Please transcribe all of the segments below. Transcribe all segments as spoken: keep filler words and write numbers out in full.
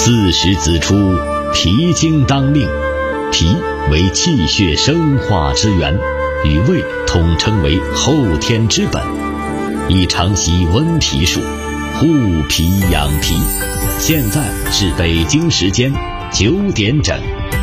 四时子出，脾经当令。脾为气血生化之源，与胃统称为后天之本，宜常习温脾术，护脾养脾。现在是北京时间九点整。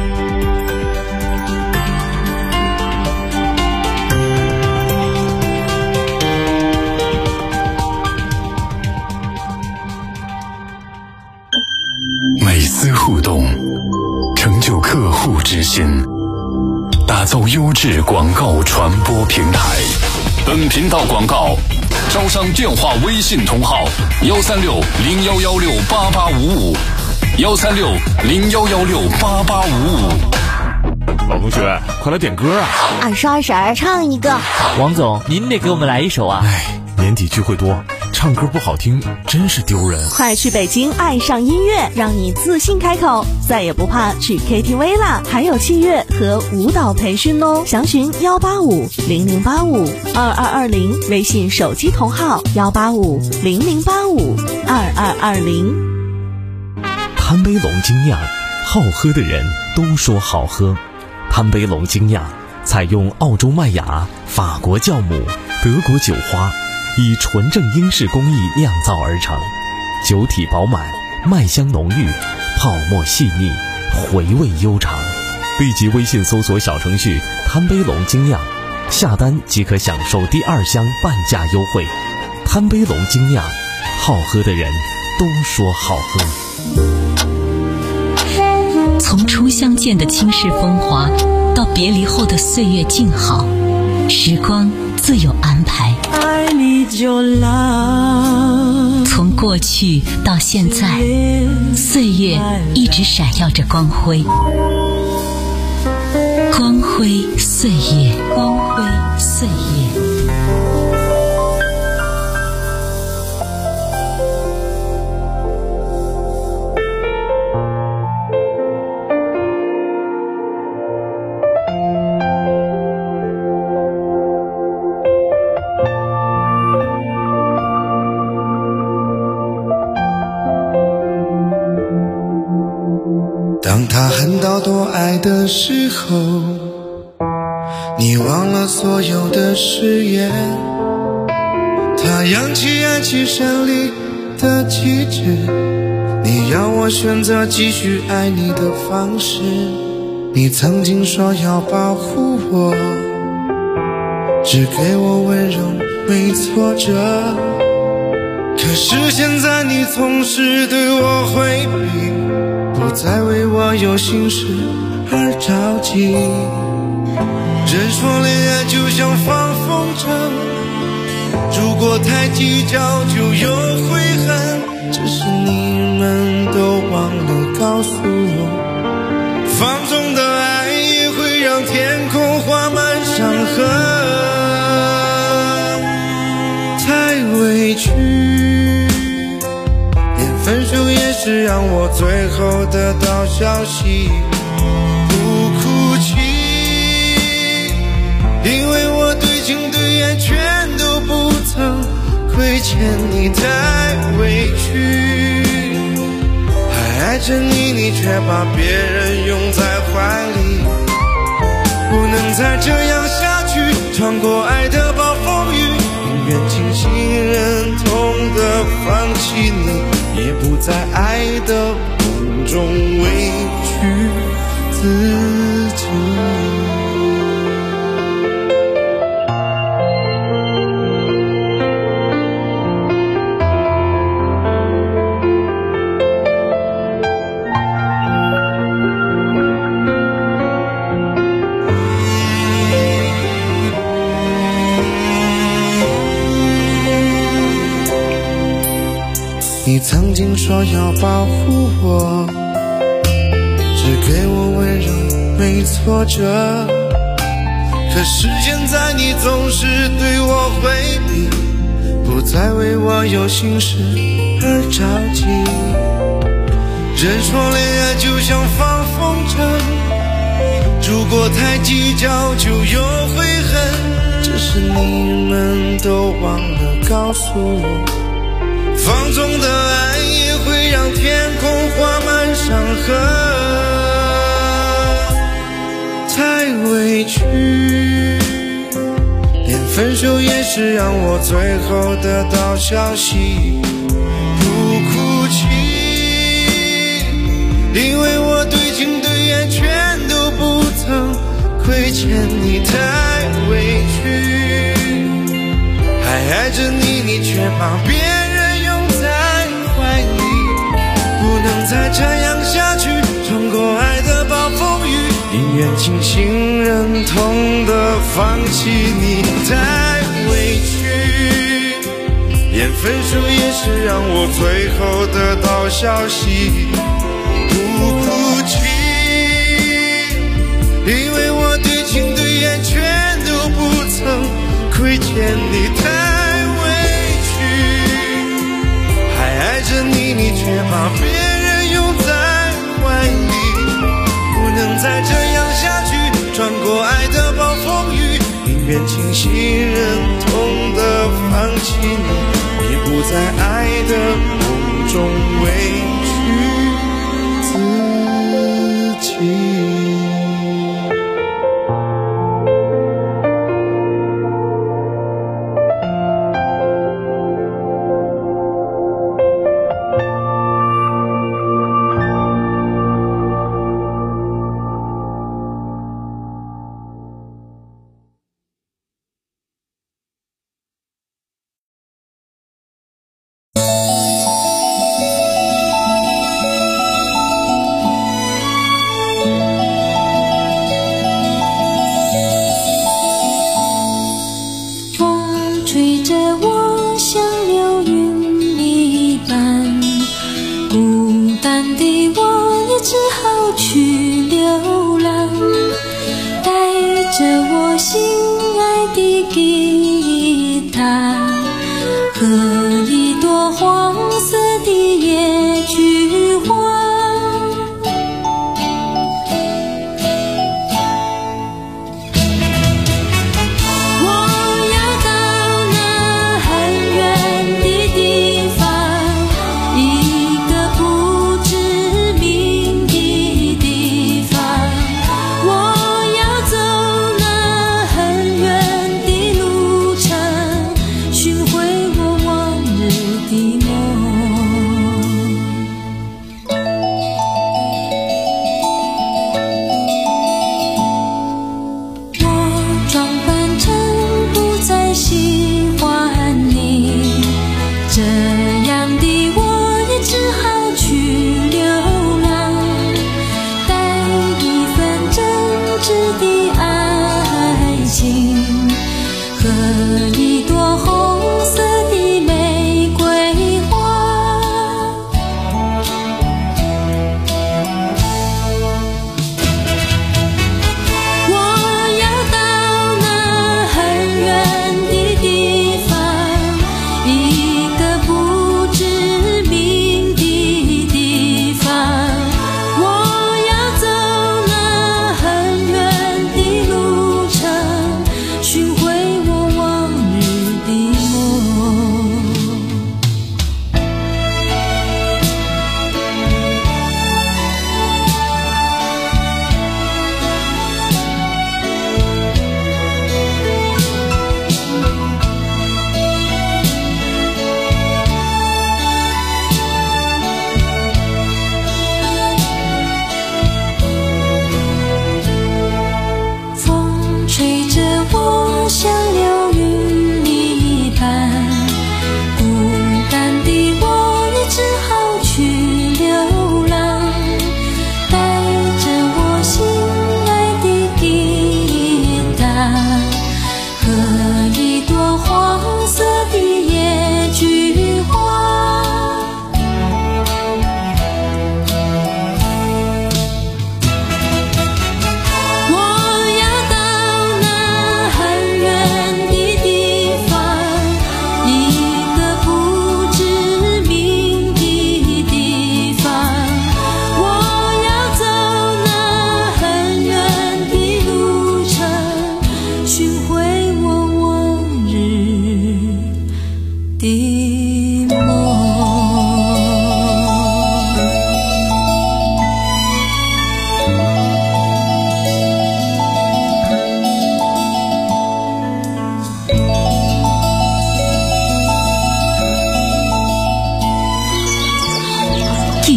每丝互动，成就客户之心，打造优质广告传播平台。本频道广告招商电话微信同号：幺三六零幺幺六八八五五，幺三六零幺幺六八八五五。 老同学，快来点歌啊！ 二十二婶儿唱一个。 王总，您得给我们来一首啊！ 哎，年底聚会多，唱歌不好听真是丢人。 快去北京爱上音乐，让你自信开口，再也不怕去 K T V 啦！还有器乐和舞蹈培训哦，详询幺八五零零八五二二二零，微信手机同号幺八五零零八五二二二零。 贪杯龙精酿，好喝的人都说好喝。贪杯龙精酿采用澳洲麦芽、法国酵母、德国酒花，以纯正英式工艺酿造而成，酒体饱满，麦香浓郁，泡沫细腻，回味悠长。立即微信搜索小程序贪杯龙精酿，下单即可享受第二箱半价优惠。贪杯龙精酿，好喝的人都说好喝。 从初相见的倾世风华，到别离后的岁月静好，时光自有安排。从过去到现在，岁月一直闪耀着光辉，光辉岁月，光辉岁月。 当他恨到多爱的时候，你忘了所有的誓言。他扬起爱情胜利的旗帜，你要我选择继续爱你的方式。你曾经说要保护我，只给我温柔没挫折，可是现在你总是对我回避，不再为我有心事而着急。人说恋爱就像放风筝，如果太计较就有悔恨，只是你们都忘了告诉我，放纵的爱也会让天空画满伤痕。太委屈，连分手也是让我最后得到消息，不哭泣，因为我对情对爱全都不曾亏欠你。太委屈，还爱着你，你却把别人拥在怀里，不能再这样下去，穿过爱的暴风雨，宁愿清醒忍痛的放弃你，也不在爱的梦中委屈自己。你曾经说要保护我，只给我温柔没挫折，可是现在你总是对我回避，不再为我有心事而着急。人说恋爱就像放风筝，如果太计较就有悔恨，只是你们都忘了告诉我，放纵的爱也会让天空画满伤痕，太委屈，连分手也是让我最后得到消息，不哭泣，因为我对情对愿全都不曾亏欠你，太委屈，还爱着你，你却把别人拥在怀里，不能再这样下去，穿过爱的暴风雨，宁愿清醒忍痛的放弃你，太委屈，连分手也是让我最后得到消息，不哭泣，因为我对情对愿全都不曾亏欠你，太委屈，还爱着你，你却把别人拥在怀里，不能再这样下去，穿过爱的暴风雨，宁愿清醒忍痛的放弃你，你不在爱的梦中委屈自己。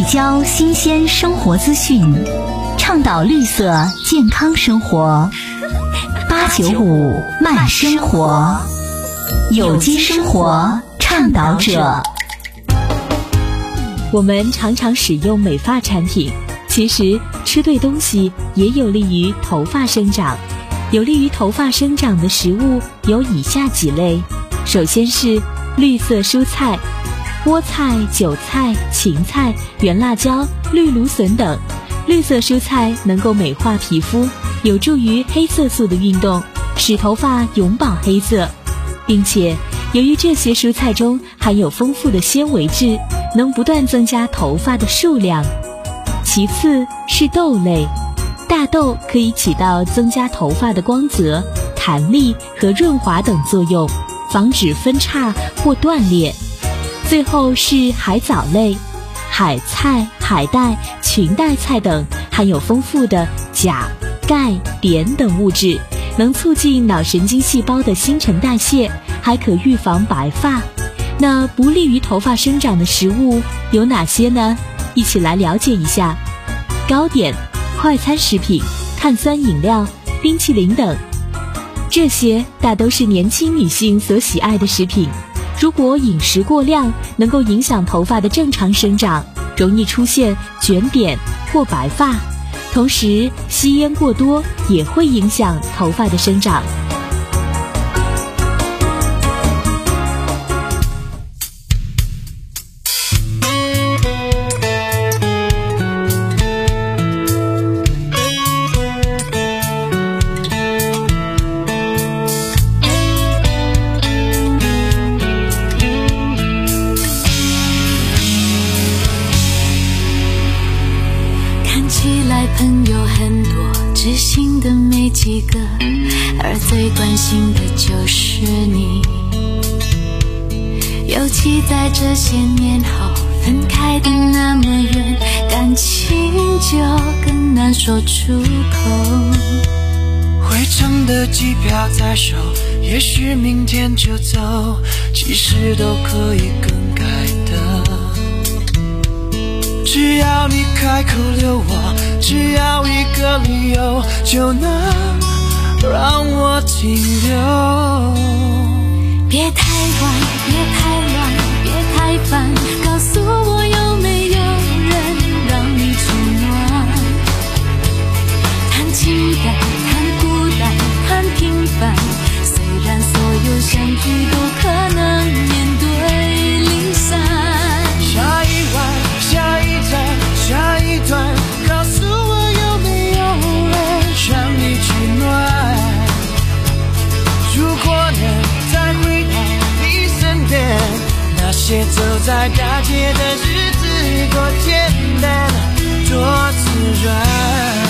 交新鲜生活资讯，倡导绿色健康生活。八九五慢生活，有机生活倡导者。 我们常常使用美发产品，其实吃对东西也有利于头发生长。有利于头发生长的食物有以下几类。首先是绿色蔬菜，菠菜、韭菜、芹菜、圆辣椒、绿芦笋等。绿色蔬菜能够美化皮肤，有助于黑色素的运动，使头发永葆黑色，并且由于这些蔬菜中含有丰富的纤维质，能不断增加头发的数量。其次是豆类，大豆可以起到增加头发的光泽、弹力和润滑等作用，防止分叉或断裂。最后是海藻类，海菜、海带、裙带菜等含有丰富的钾、钙、碘等物质，能促进脑神经细胞的新陈代谢，还可预防白发。那不利于头发生长的食物有哪些呢？一起来了解一下。糕点、快餐食品、碳酸饮料、冰淇淋等，这些大都是年轻女性所喜爱的食品。如果饮食过量，能够影响头发的正常生长，容易出现卷点或白发。同时，吸烟过多也会影响头发的生长。 朋友很多，知心的没几个，而最关心的就是你。尤其在这些年后，分开的那么远，感情就更难说出口。 回程的机票在手，也许明天就走，其实都可以更改的。只要你开口留我，只要一个理由，就能让我停留。 别太晚，别太乱，别太烦，告诉我有没有人让你取暖。谈情感，谈孤单，谈平凡，虽然所有相聚都可能面对离散。 下一晚，下一站，下一段，告诉我有没有人让你取暖。如果能再回到你身边，那些走在大街的日子多简单，多自然。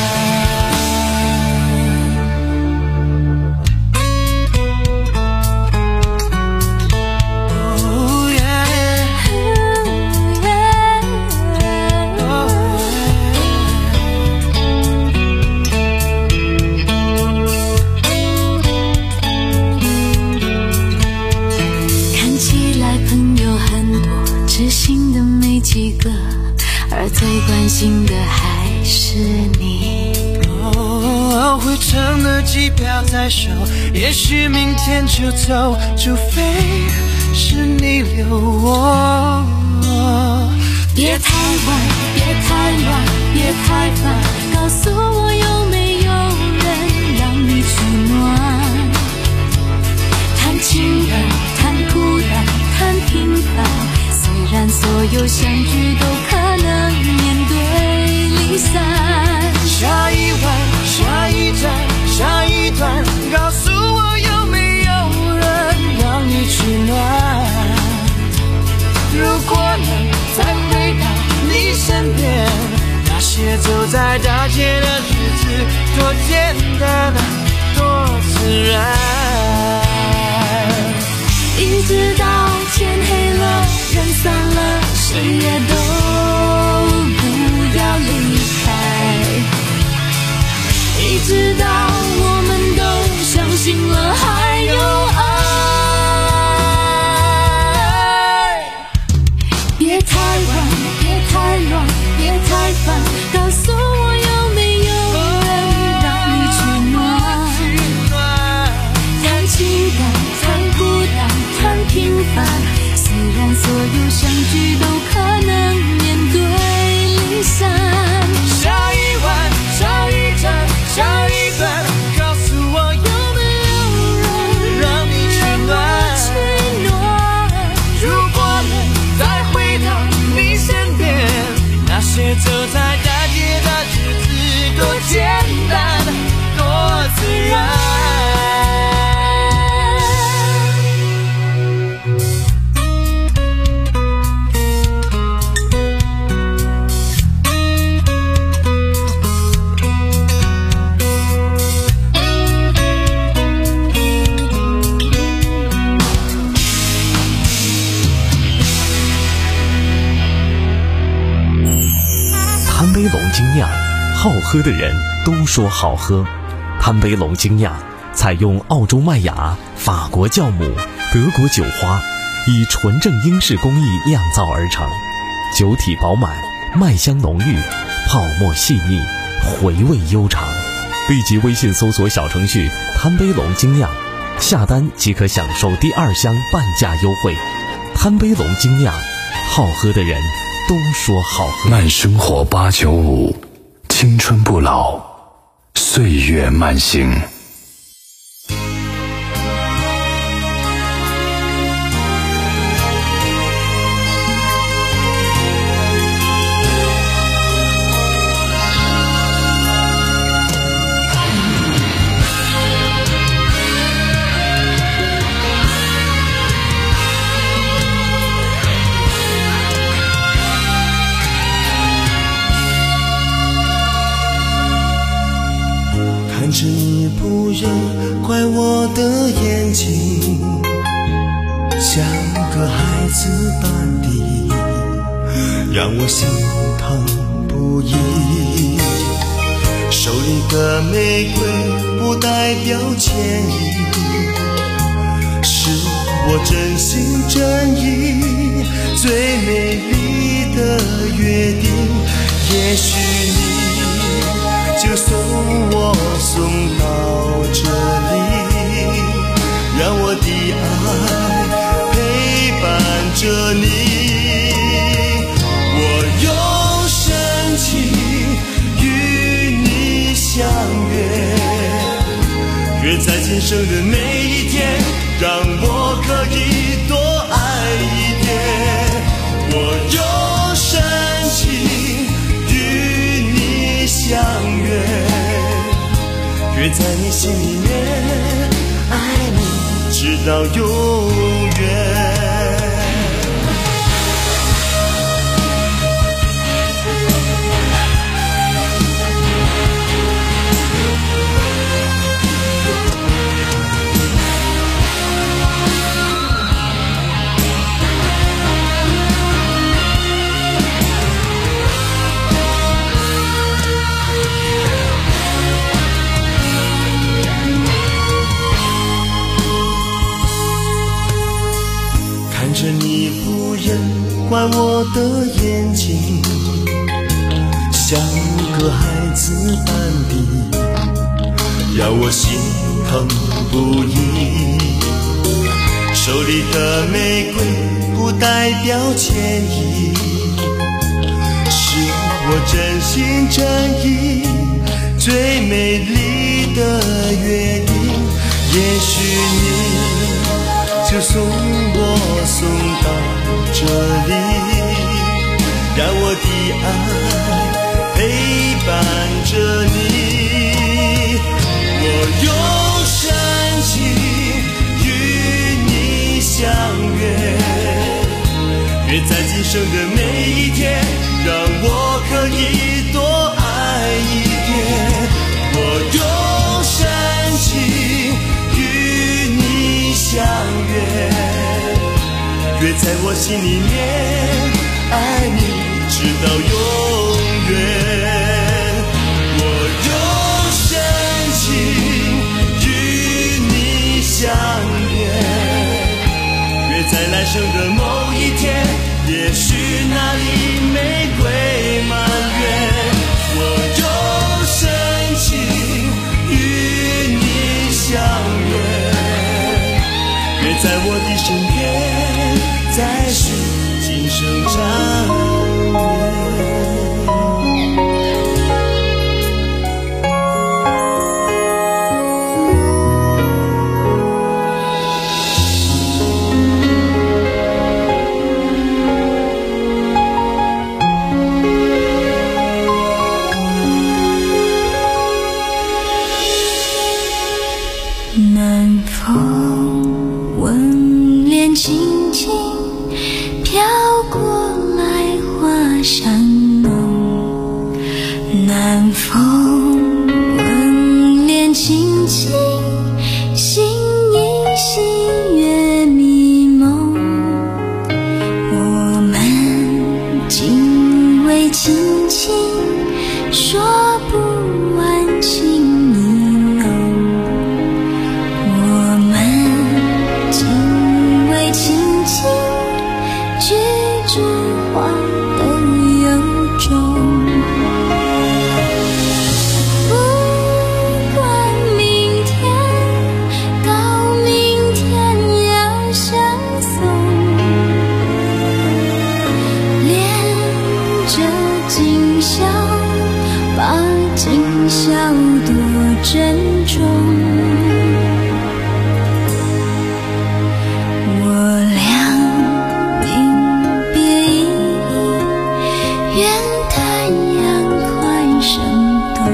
而最关心的还是你。 哦，回程的机票在手，也许明天就走，除非是你留我。 别太晚，别太乱，别太烦，告诉我有没有人让你取暖。谈情感，谈孤单，谈平凡，虽然所有相聚都可能面对离散。 下一晚，下一站，下一段，告诉我有没有人让你取暖。如果能再回到你身边，那些走在大街的日子多简单，多自然。 一直到天黑了，人散了，谁也都不要离开。一直到我们都相信了还有爱。别太晚，别太乱， 太烦，告诉我有没有人让你取暖。谈情感，谈孤单，谈平凡，虽然所有相聚都可能面对离散。 下一晚，下一站，下一班，告诉我有没有人让你取暖。如果能再回到你身边，那些走在大街的日子多简单，多自然。 贪杯龙精酿，好喝的人都说好喝。贪杯龙精酿采用澳洲麦芽、法国酵母、德国酒花，以纯正英式工艺酿造而成，酒体饱满，麦香浓郁，泡沫细腻，回味悠长。立即微信搜索小程序贪杯龙精酿，下单即可享受第二箱半价优惠。贪杯龙精酿，好喝的人都说好喝。 慢生活八九五，青春不老，岁月慢行。 看着你不忍怪我的眼睛，像个孩子般的让我心疼不已。手里的玫瑰不代表歉意，是我真心真意最美丽的约定。也许你就送我送到这里，让我的爱陪伴着你。我用深情与你相约，约在今生的每一天，让我可以多爱一点。我用深情与你相约，约在你心里面，爱你直到永远。看着你不忍怪我的眼睛，像个孩子般的让我心疼不已。手里的玫瑰不代表歉意，是我真心真意最美丽的约定。也许你就送我送到这里，让我的爱陪伴着你。我用深情与你相约，约在今生的每一天，让我可以多爱一点。我用深情与你相约，约在我心里面，爱你直到永远。我用深情与你相约，约在来生的某一天，也许那里玫瑰满园。 身边，再续今生长南风吻脸轻轻飘过来，花香浓。南风吻脸轻轻，心依稀月迷蒙。我们紧偎亲亲，说不完情意浓。我们紧偎亲亲，举止花的由衷。不管明天到明天要相送，恋着今宵，把今宵多珍重。我俩临别依依，愿太阳快升东。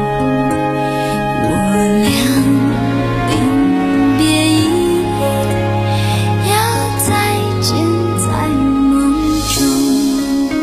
我俩临别依依，要再见在梦中。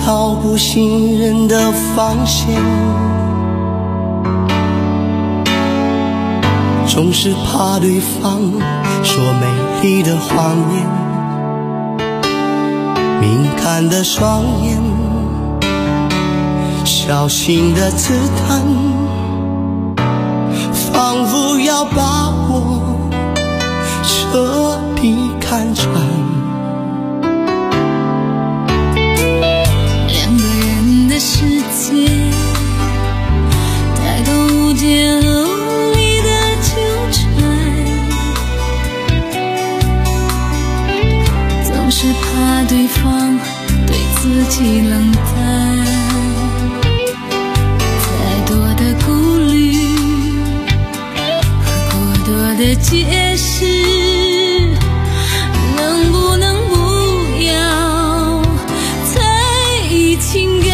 毫不信任的防线，总是怕对方说美丽的谎言，敏感的双眼，小心的刺探，仿佛要把我彻底看穿。 两个人的世界，太多误解和无力的纠缠，总是怕对方对自己冷淡，太多的顾虑和过多的解释，能不能不要在意情感？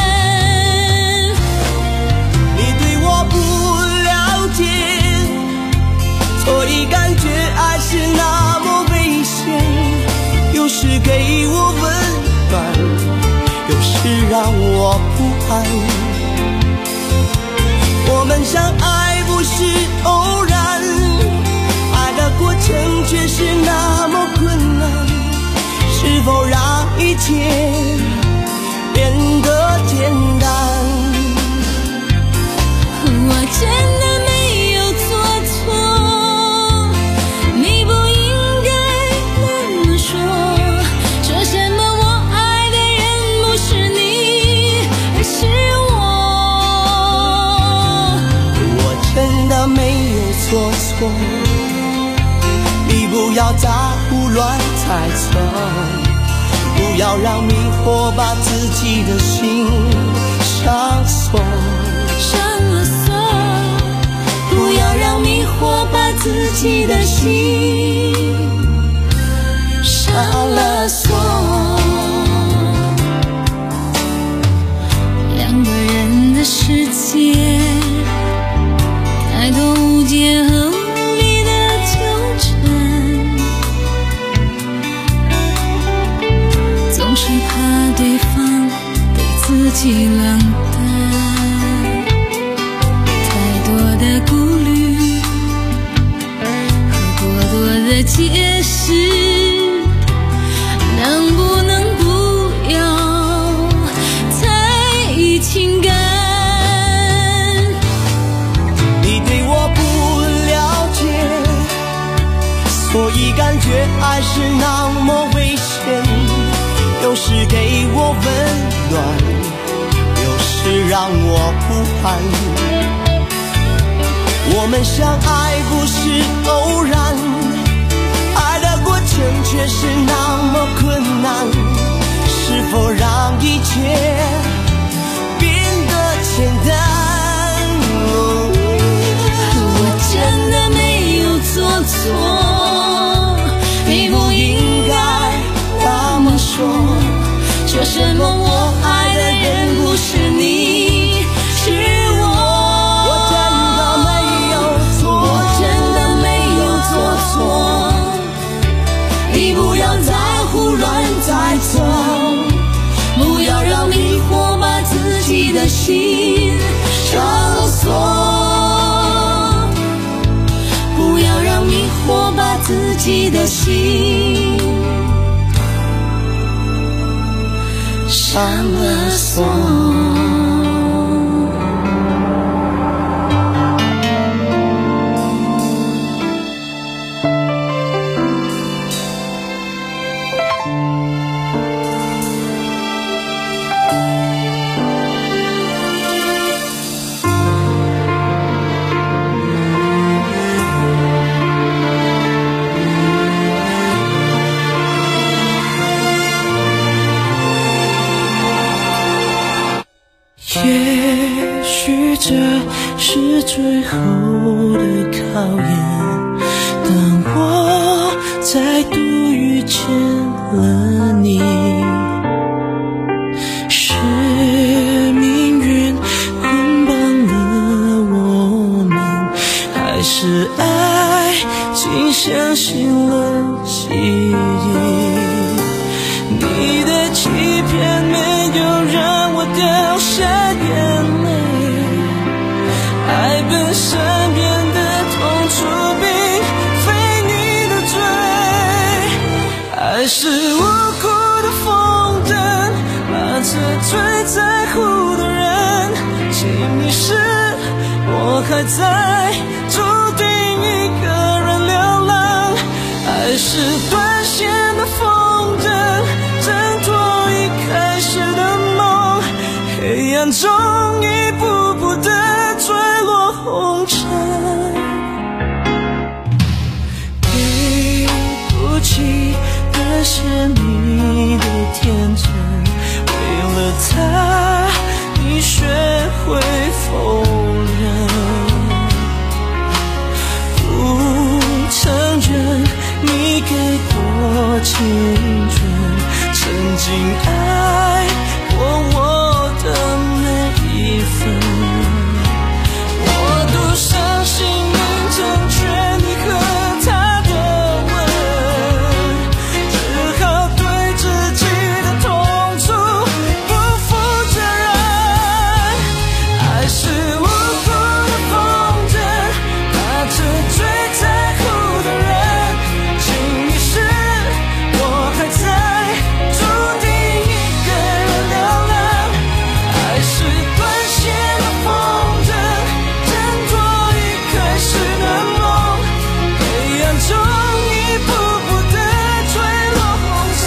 你对我不了解，所以感觉爱是那么危险，有时给我温暖，有时让我不安。我们相爱不是偶然，爱的过程却是那么困难，是否让一切变得简单？ 我真的没有做错，你不应该那么说，说什么我爱的人不是你，而是我。 我真的没有做错，你不要再胡乱猜测，不要让迷惑把自己的心上锁， 上了锁，不要让迷惑把自己的心上了锁。两个人的世界，太多误解和无力的纠缠，总是怕对方对自己冷淡，太多的顾虑和过多的解释，能不能不要在意情感？ 你对我不了解，所以感觉爱是那么危险，有时给我温暖，有时让我不安。我们相爱不是偶然，爱的过程却是那么困难，是否让一切变得简单？ 我真的没有做错，你不应该那么说，说什么我爱的人不是你，是我。 我真的没有错， 我真的没有做错，你不要再胡乱猜测，不要让迷惑把自己的心上锁，不要让迷惑把自己的心上了锁。 也许这是最后的考验，当我再度遇见了你，是命运捆绑了我们，还是爱情相信了记忆？你的欺骗没有还在，注定一个人流浪。爱是断线的风筝，挣脱一开始的梦，黑暗中一步步的坠落红尘。对不起，那是你的天真，为了他你学会否认，不承认你给过青春，曾经爱过我的每一分，我都相信能成全你和他的吻，只好对自己的痛楚不负责任。爱是无辜的风筝，拉扯最在乎的人，情已逝，我还在，注定一个人流浪。爱是断线的风筝，挣脱一开始的梦，黑暗中一步步的坠落红尘，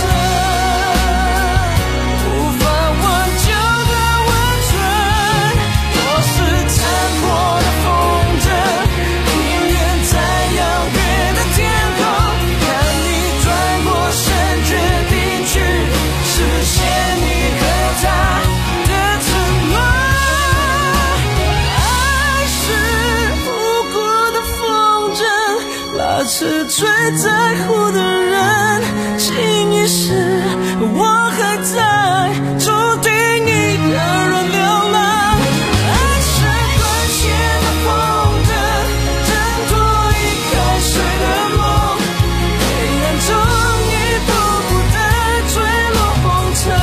无法挽救的温存。我是残破的风筝，宁愿在遥远的天空看你转过身，决定去实现你和他的承诺。爱是无辜的风筝，拉扯最在乎的人，情已逝，我还在，注定一个人流浪。爱是断线的风筝，挣脱一开始的梦，黑暗中一步步的坠落红尘。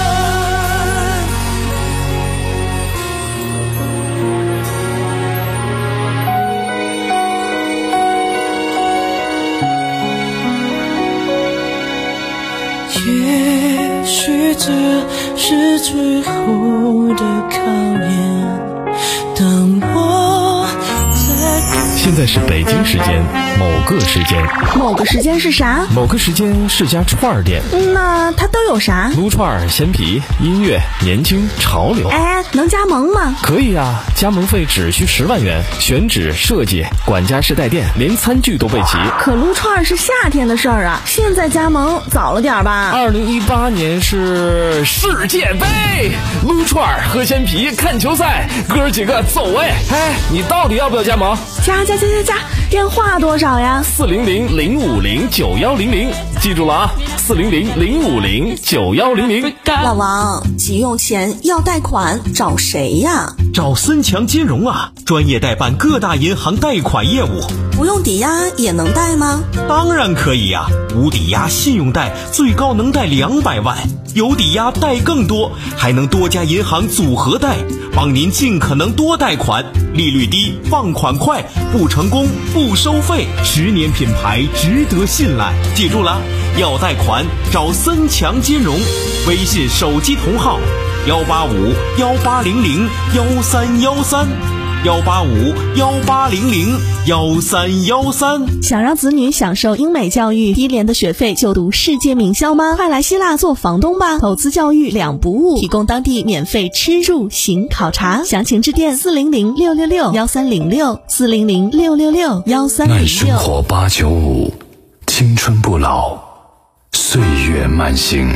也许这是最后的考验，当我在现在是北京时间某个时间， 某个时间是啥？ 某个时间是家串儿店， 那它都有啥？ 撸串儿、鲜皮、音乐、年轻、潮流。 哎，能加盟吗？ 可以啊，加盟费只需十万元，选址、设计、管家式带电，连餐具都备齐。 可撸串是夏天的事儿啊，现在加盟早了点吧？ 二零一八年是世界杯，撸串儿、喝鲜皮、看球赛，哥儿几个走哎！哎，你到底要不要加盟？ 加加加加加，电话多少呀？ 四零零零五零九幺零零，记住了啊，四零零零五零九幺零零。 老王，急用钱要贷款找谁呀？ 找森强金融啊，专业代办各大银行贷款业务。 不用抵押也能贷吗？ 当然可以呀、啊，无抵押信用贷最高能贷两百万，有抵押贷更多，还能多家银行组合贷，帮您尽可能多贷款，利率低，放款快，不成功不收费，十年品牌值得信赖。记住了，要贷款找森强金融，微信手机同号幺八五幺八零零幺三幺三。幺八五幺八零零幺三幺三。 想让子女享受英美教育，低廉的学费就读世界名校吗？快来希腊做房东吧！投资教育两不误，提供当地免费吃住行考察，详情致电四零零六六六幺三零六四零零六六六幺三零六。 耐生活八九五，青春不老，岁月慢行。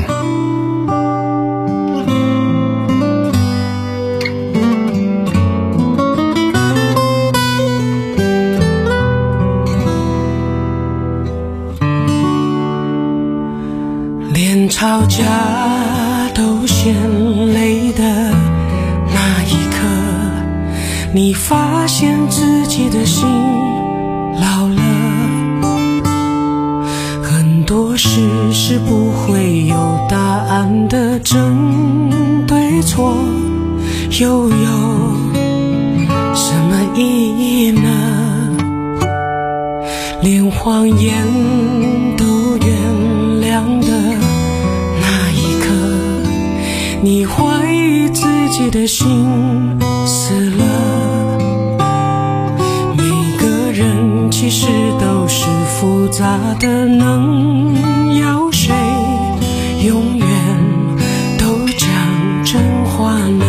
连吵架都嫌累的那一刻，你发现自己的心老了，很多事是不会有答案的，争对错又有什么意义呢？连谎言都原谅的那一刻，你怀疑自己的心死了。 杂的能要谁永远都讲真话呢？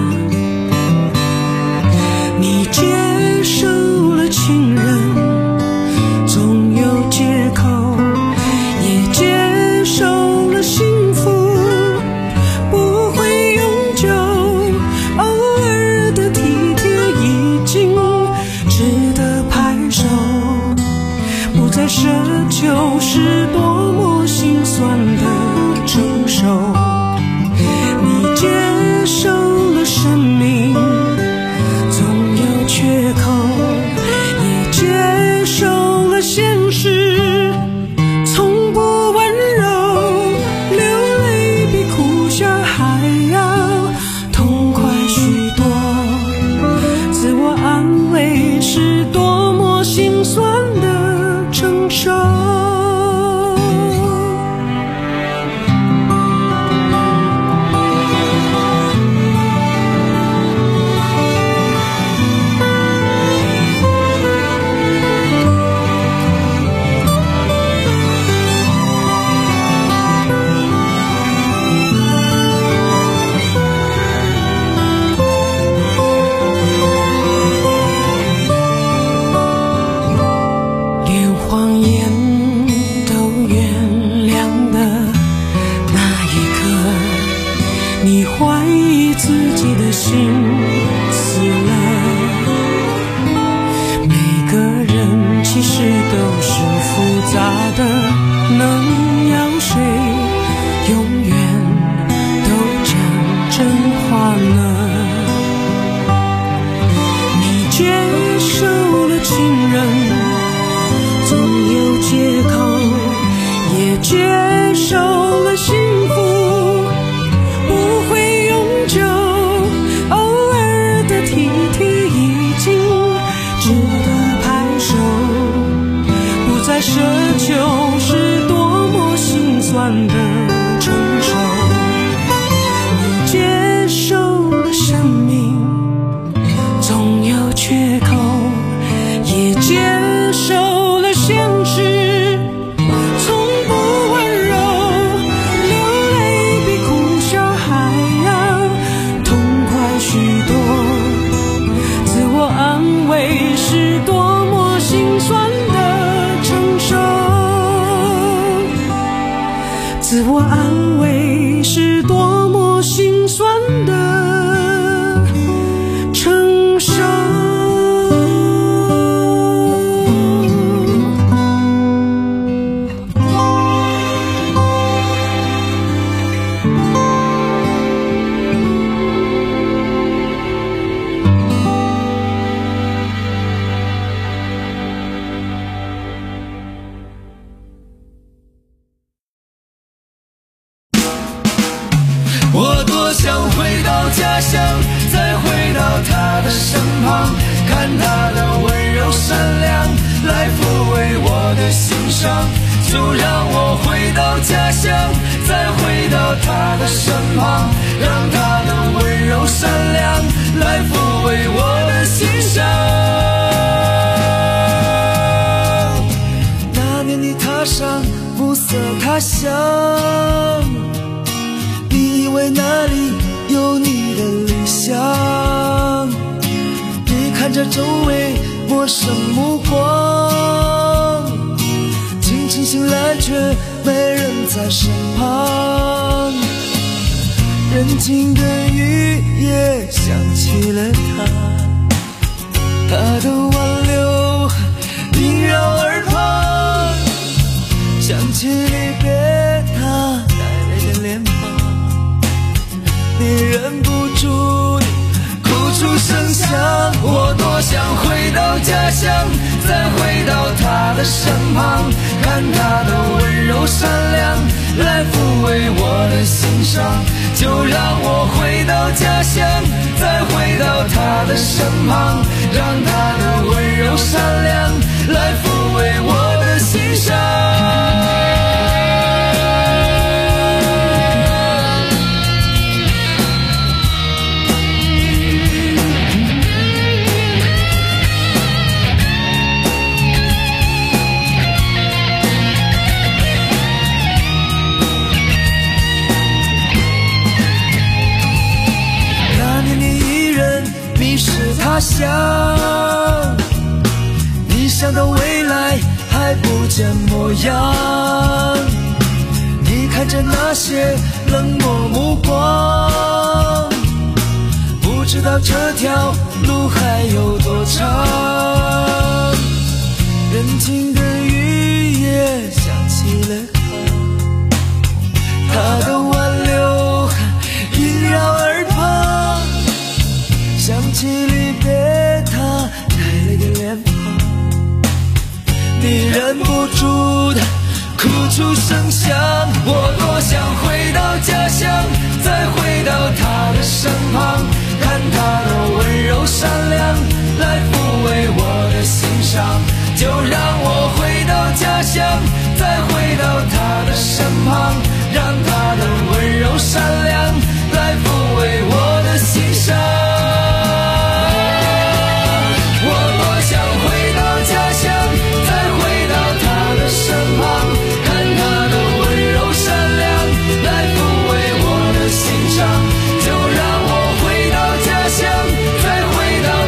你接受了情人总有借口，也接受了幸福不会永久，偶尔的体贴已经值得拍手，不再奢求是多么心酸的承受。你接受了生命总有缺口，也接受了现实从不温柔，流泪比哭笑还要痛快许多，自我安慰是多么心酸的承受。连谎言都原谅的那一刻，你怀疑自己的心死了。每个人其实都是复杂的，能要谁永远都讲真话呢？你接受了情人总有借口，也接受了幸福不会永久，偶尔的体贴已经值得拍手，不再奢求是多么心酸的承受。你接受了生命总有缺口，也接受了现实从不温柔，流泪比哭笑还要痛快许多，自我安慰是多么心酸的承受，自我安慰是多么心酸的承受。 我多想回到家乡，再回到他的身旁，看他的温柔善良来抚慰我的心伤。就让我回到家乡，再回到他的身旁，让他的温柔善良来抚慰我的心伤。那年你踏上暮色他乡，你以为那里有你的理想，你看着周围陌生目光，轻轻醒来却没人在身旁。人静的雨也想起了他，他的挽留萦绕耳旁，想起离别他带泪的脸庞，你忍不住哭出声响。我多想回到家乡，再回到他的身旁，看他的温柔善良来抚慰我的心伤。就让我回到家乡，再回到他的身旁，让他的温柔善良来抚慰我的心伤。 他乡。你想到未来还不见模样，你看着那些冷漠目光，不知道这条路还有多长。人情的雨也想起了他，他的挽留萦绕耳旁，想起离别他带了个脸庞，你忍不住的哭出声响。我多想回到家乡，再回到他的身旁，看他的温柔善良来抚慰我的心伤。就让我回到家乡，再回到他的身旁，让他的温柔善良来抚慰我的心伤。我多想回到家乡，再回到他的身旁，看他的温柔善良来抚慰我的心伤。就让我回到家乡，再回到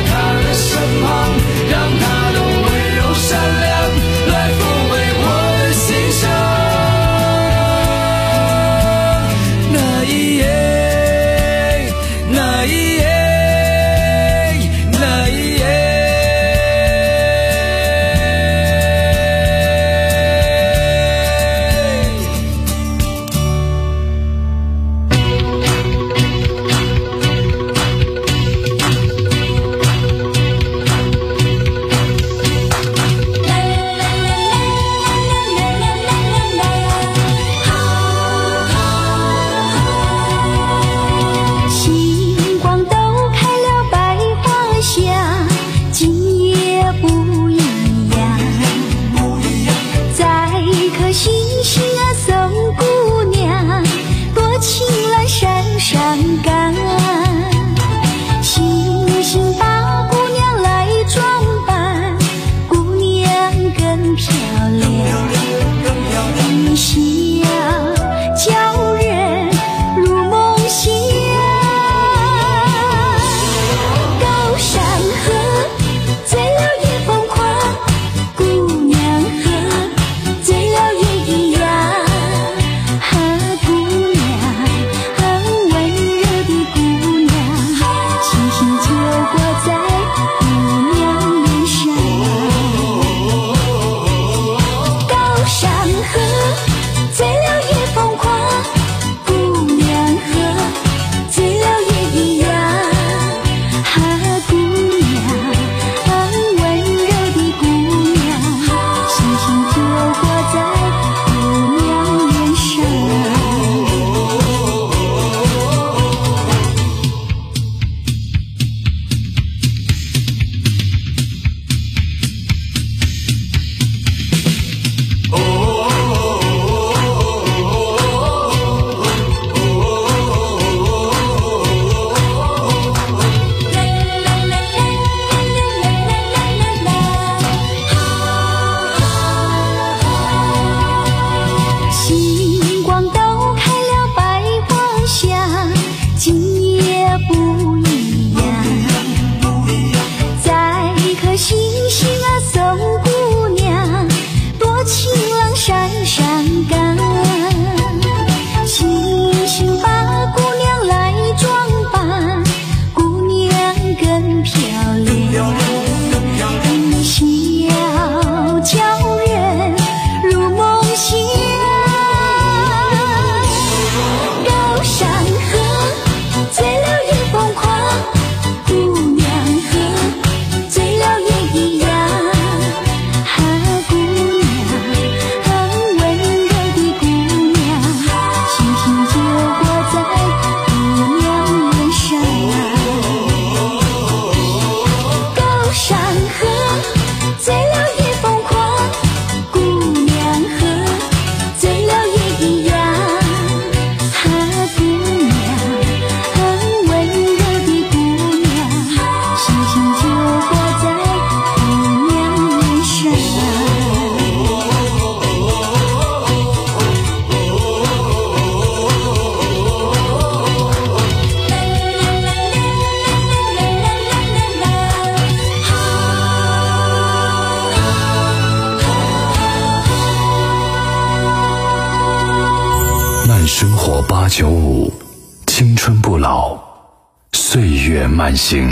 八九五，青春不老，岁月慢行。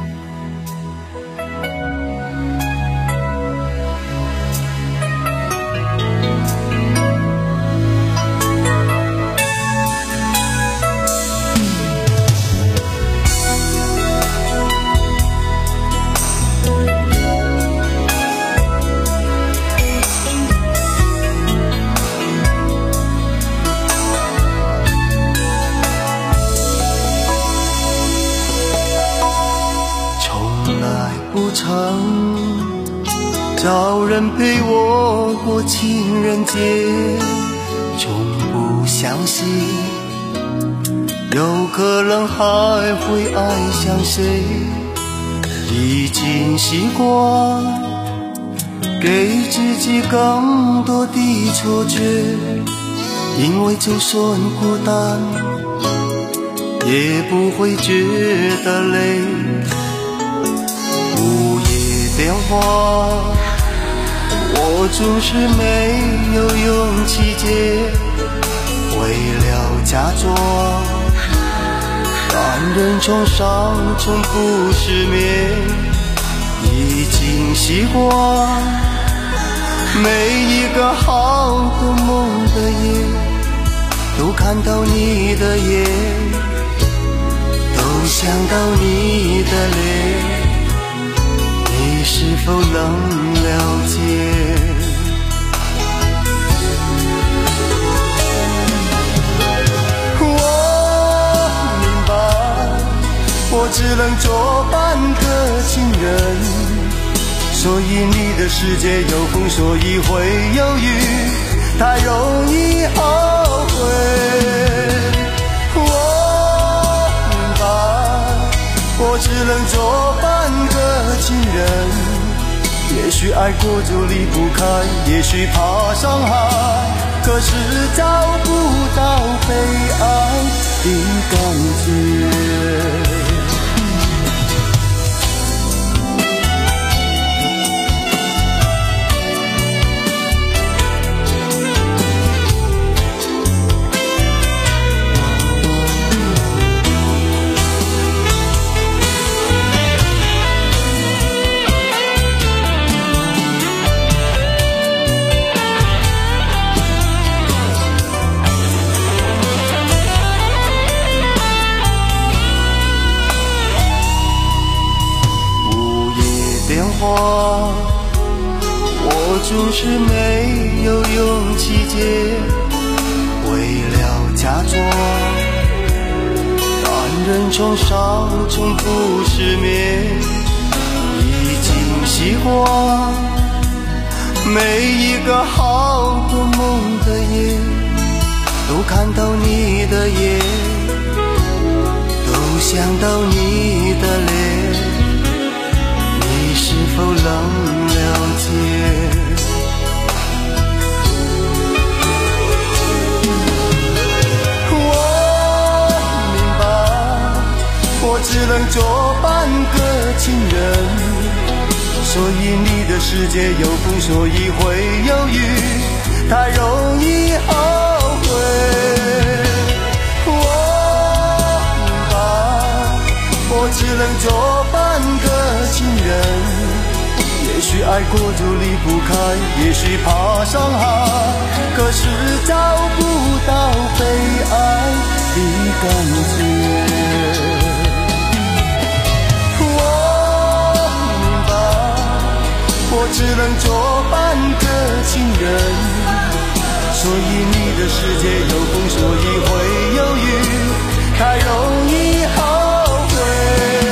不曾找人陪我过情人节，从不相信有可能还会爱上谁，已经习惯给自己更多的错觉，因为就算孤单也不会觉得累。电话我总是没有勇气接，为了假装男人床上从不失眠，已经习惯每一个好的梦的夜都看到你的眼，都想到你的脸，你是否能了解？我明白，我只能做半个情人，所以你的世界有风，所以会犹豫，太容易后悔。我明白，我只能做半个情人，也许爱过就离不开，也许怕伤害，可是找不到被爱的感觉。我总是没有勇气接，为了假装男人床上从不失眠，已经习惯每一个好的梦的夜都看到你的眼，都想到你的脸，是否能了解？我明白，我只能做半个情人，所以你的世界有风，所以会犹豫，太容易后悔。我明白，我只能做半个情人，也许爱过就离不开，也许怕伤害，可是找不到被爱的感觉。我明白，我只能做半个情人，所以你的世界有风，所以会犹豫，太容易后悔。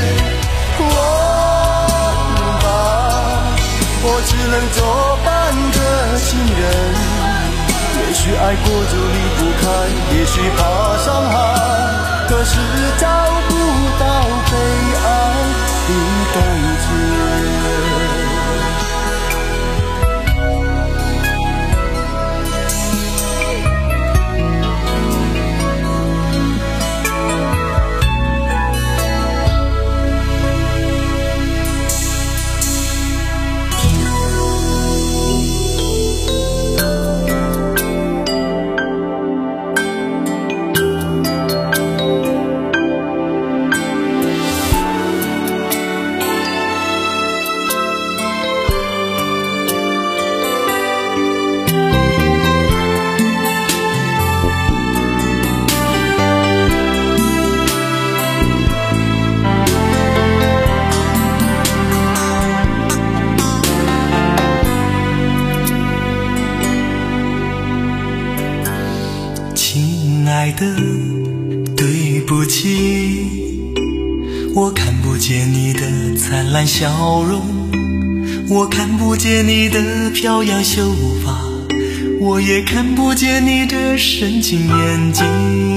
我只能做半个情人，也许爱过就离不开，也许怕伤害，可是找不到被爱的感觉。 见你的灿烂笑容，我看不见你的飘扬秀发，我也看不见你的深情眼睛。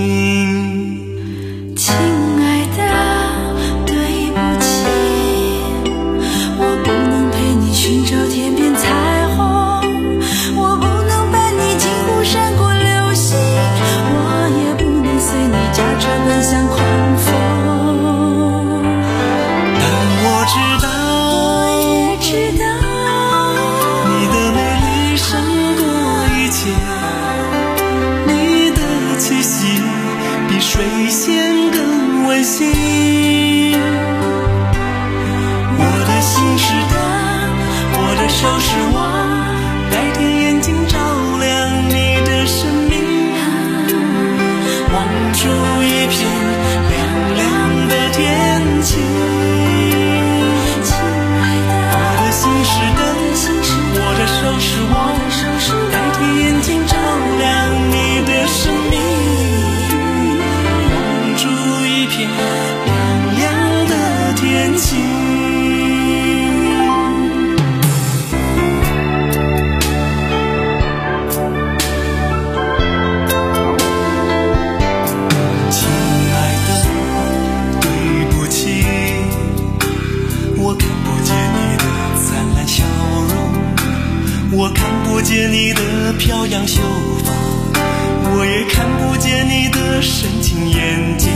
亲爱的，对不起，我不能陪你寻找天边彩虹，我不能伴你惊呼闪过流星，我也不能随你驾车奔向狂风。 但我知道， 我也知道， 你的美丽胜过一切，你的气息比水仙更温馨。我的心是灯，我的手是网，代替眼睛照亮你的生命，望出一片亮亮的天晴。我的心是灯，我的手是网，代替眼睛照亮你的生命，望出一片亮亮的天晴。亲爱的，对不起，我看不见你的灿烂笑容，我看不见你的飘扬秀发，我也看不见你的深情眼睛。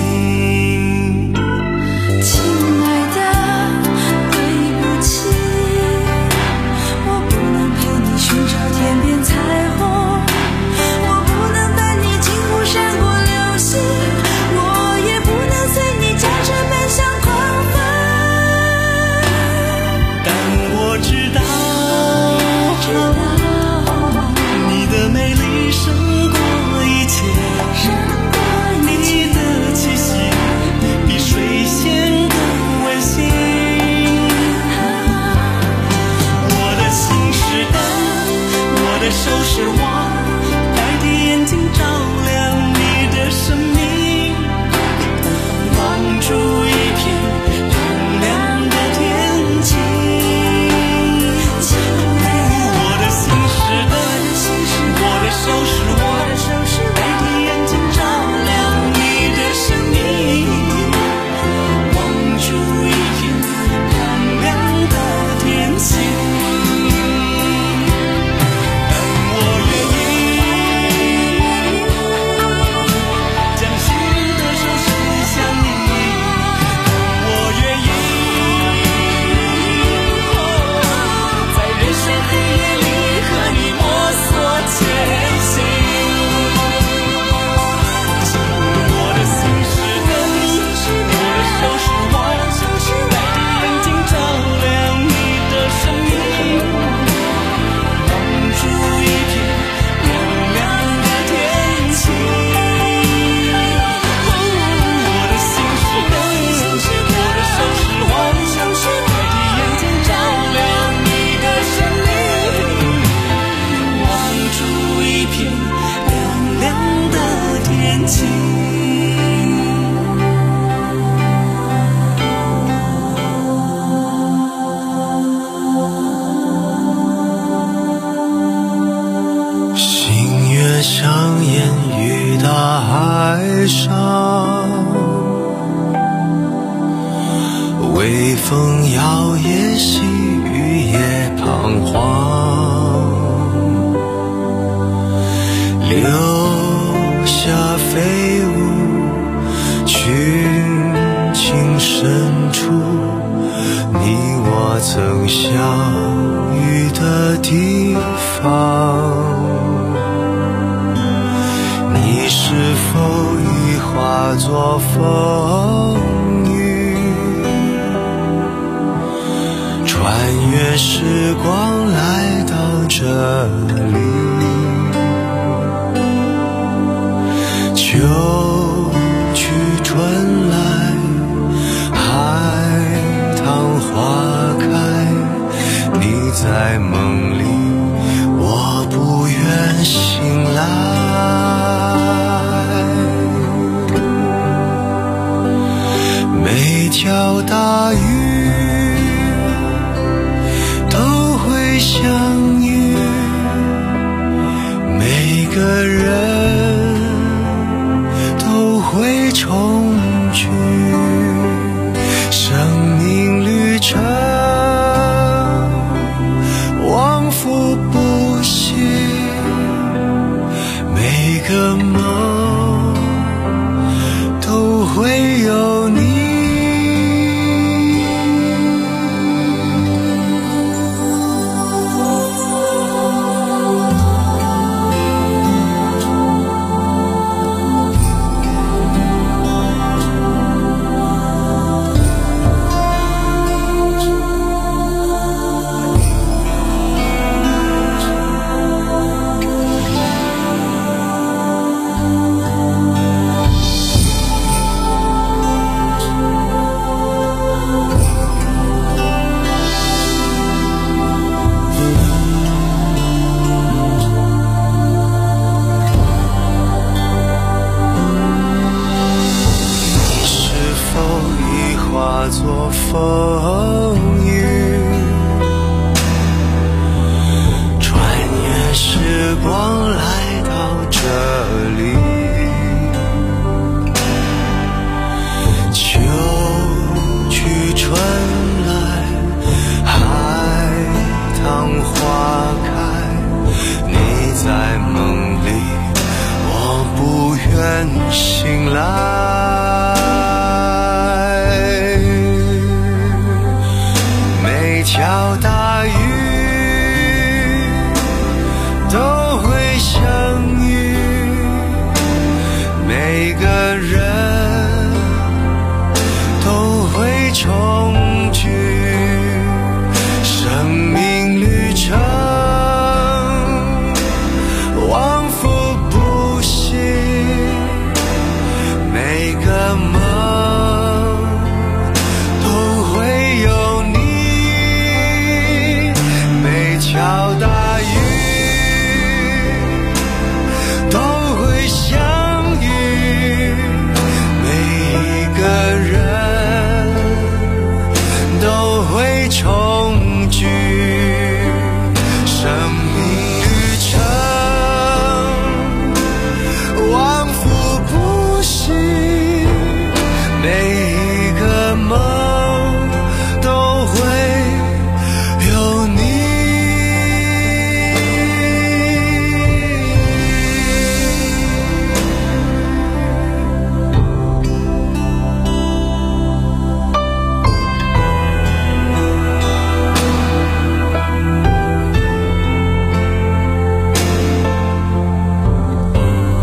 亲爱的，对不起，我不能陪你寻找天边彩虹，我不能伴你惊呼闪过流星，我也不能随你驾车奔向狂风。 但我知道，你的美丽胜过一切，你的气息比水仙更温馨。我的心是灯，我的手是网，代替眼睛照亮你的生命，望出一片亮亮的天晴。我的心是灯，我的手是网，代替眼睛照亮你的生命，望出一片亮亮的天晴。但我愿意将心的手伸向你，我愿意在人生黑夜里和你摸索前行。我的心是灯，我的手是网，代替眼睛照亮你的生命，望出一片亮亮的天晴。我的心是灯，我的手是网，代替眼睛照亮你的生命，望出一片亮亮的天晴。星月相沿于大海上，微风摇曳，细雨也彷徨，留下飞舞群情深处，你我曾相遇的地方。你是否已化作风雨，穿越时光来到这里？秋去春来，海棠花开，你在梦里，我不愿醒来。每条大鱼条大鱼都会相遇，每个人都会重聚，生命旅程往复不息，每个梦都会有你，每条大鱼都会相遇，每一个人都会重聚。